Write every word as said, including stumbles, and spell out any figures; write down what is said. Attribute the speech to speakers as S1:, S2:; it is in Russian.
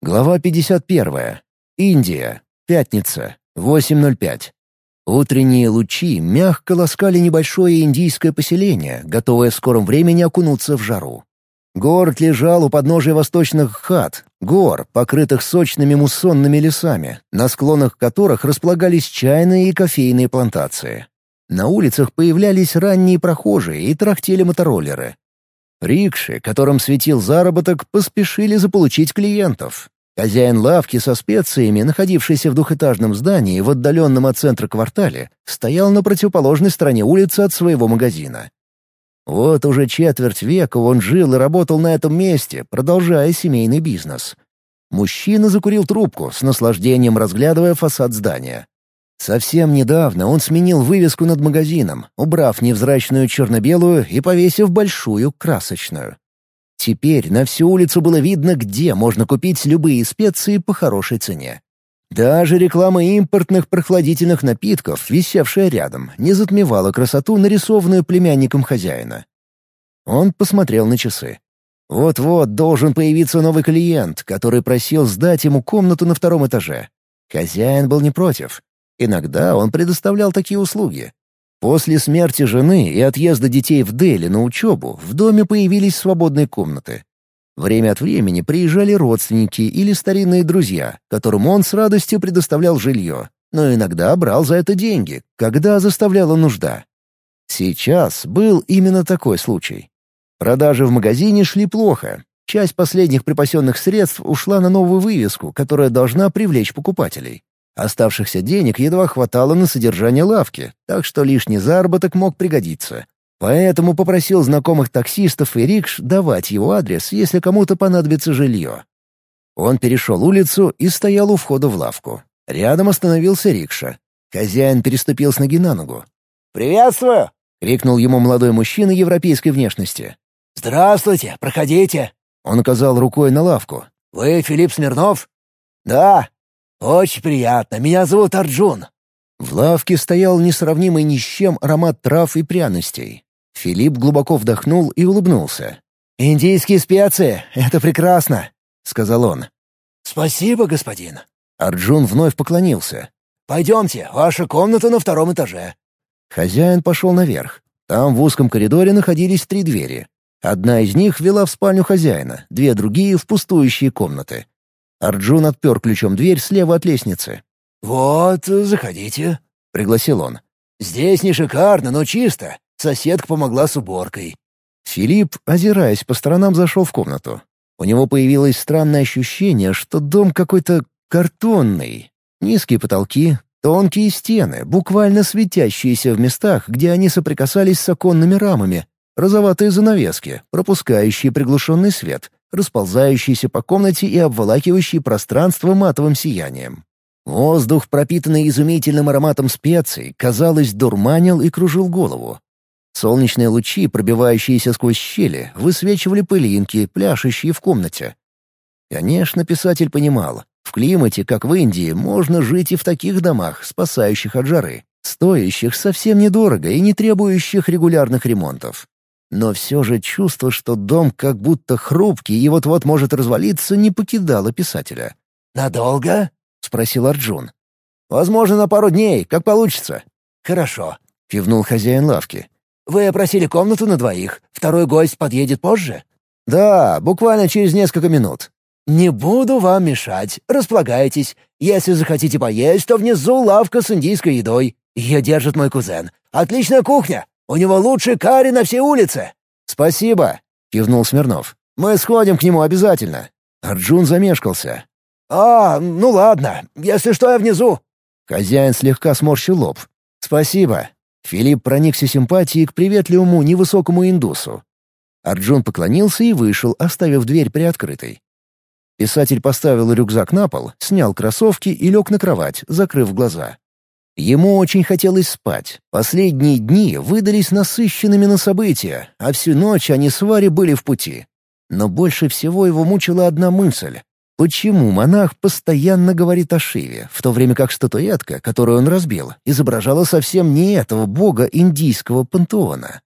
S1: Глава пятьдесят первая. Индия. Пятница. восемь ноль пять. Утренние лучи мягко ласкали небольшое индийское поселение, готовое в скором времени окунуться в жару. Город лежал у подножия восточных хат, гор, покрытых сочными муссонными лесами, на склонах которых располагались чайные и кофейные плантации. На улицах появлялись ранние прохожие и трахтели мотороллеры. Рикши, которым светил заработок, поспешили заполучить клиентов. Хозяин лавки со специями, находившийся в двухэтажном здании в отдаленном от центра квартале, стоял на противоположной стороне улицы от своего магазина. Вот уже четверть века он жил и работал на этом месте, продолжая семейный бизнес. Мужчина закурил трубку, с наслаждением разглядывая фасад здания. Совсем недавно он сменил вывеску над магазином, убрав невзрачную черно-белую и повесив большую красочную. Теперь на всю улицу было видно, где можно купить любые специи по хорошей цене. Даже реклама импортных прохладительных напитков, висевшая рядом, не затмевала красоту, нарисованную племянником хозяина. Он посмотрел на часы. Вот-вот должен появиться новый клиент, который просил сдать ему комнату на втором этаже. Хозяин был не против. Иногда он предоставлял такие услуги. После смерти жены и отъезда детей в Дели на учебу в доме появились свободные комнаты. Время от времени приезжали родственники или старинные друзья, которым он с радостью предоставлял жилье, но иногда брал за это деньги, когда заставляла нужда. Сейчас был именно такой случай. Продажи в магазине шли плохо. Часть последних припасенных средств ушла на новую вывеску, которая должна привлечь покупателей. Оставшихся денег едва хватало на содержание лавки, так что лишний заработок мог пригодиться. Поэтому попросил знакомых таксистов и рикш давать его адрес, если кому-то понадобится жилье. Он перешел улицу и стоял у входа в лавку. Рядом остановился рикша. Хозяин переступил с ноги на ногу.
S2: «Приветствую!» —
S1: крикнул ему молодой мужчина европейской внешности.
S2: «Здравствуйте, проходите!»
S1: Он указал рукой на лавку.
S2: «Вы Филипп Смирнов?» «Да. Очень приятно. Меня зовут Арджун».
S1: В лавке стоял несравнимый ни с чем аромат трав и пряностей. Филипп глубоко вдохнул и улыбнулся.
S2: «Индийские специи — это прекрасно», — сказал он.
S3: «Спасибо, господин».
S1: Арджун вновь поклонился.
S3: «Пойдемте, ваша комната на втором этаже».
S1: Хозяин пошел наверх. Там в узком коридоре находились три двери. Одна из них вела в спальню хозяина, две другие — в пустующие комнаты. Арджун отпер ключом дверь слева от лестницы.
S3: «Вот, заходите», — пригласил он. «Здесь не шикарно, но чисто. Соседка помогла с уборкой».
S1: Филипп, озираясь по сторонам, зашел в комнату. У него появилось странное ощущение, что дом какой-то картонный. Низкие потолки, тонкие стены, буквально светящиеся в местах, где они соприкасались с оконными рамами, розоватые занавески, пропускающие приглушенный свет, расползающиеся по комнате и обволакивающие пространство матовым сиянием. Воздух, пропитанный изумительным ароматом специй, казалось, дурманил и кружил голову. Солнечные лучи, пробивающиеся сквозь щели, высвечивали пылинки, пляшущие в комнате. Конечно, писатель понимал, в климате, как в Индии, можно жить и в таких домах, спасающих от жары, стоящих совсем недорого и не требующих регулярных ремонтов. Но все же чувство, что дом как будто хрупкий и вот-вот может развалиться, не покидало писателя.
S3: «Надолго?»
S1: — спросил Арджун.
S3: «Возможно, на пару дней, как получится». «Хорошо»,
S1: — кивнул хозяин лавки.
S3: «Вы опросили комнату на двоих. Второй гость подъедет позже?»
S1: «Да, буквально через несколько минут».
S3: «Не буду вам мешать. Располагайтесь. Если захотите поесть, то внизу лавка с индийской едой. Ее держит мой кузен. Отличная кухня. У него лучший карри на всей улице».
S1: «Спасибо», — кивнул Смирнов. «Мы сходим к нему обязательно». Арджун замешкался.
S3: «А, ну ладно. Если что, я внизу».
S1: Хозяин слегка сморщил лоб. «Спасибо». Филипп проникся симпатией к приветливому невысокому индусу. Арджун поклонился и вышел, оставив дверь приоткрытой. Писатель поставил рюкзак на пол, снял кроссовки и лег на кровать, закрыв глаза. Ему очень хотелось спать. Последние дни выдались насыщенными на события, а всю ночь они с Варей были в пути. Но больше всего его мучила одна мысль. Почему монах постоянно говорит о Шиве, в то время как статуэтка, которую он разбил, изображала совсем не этого бога индийского пантеона?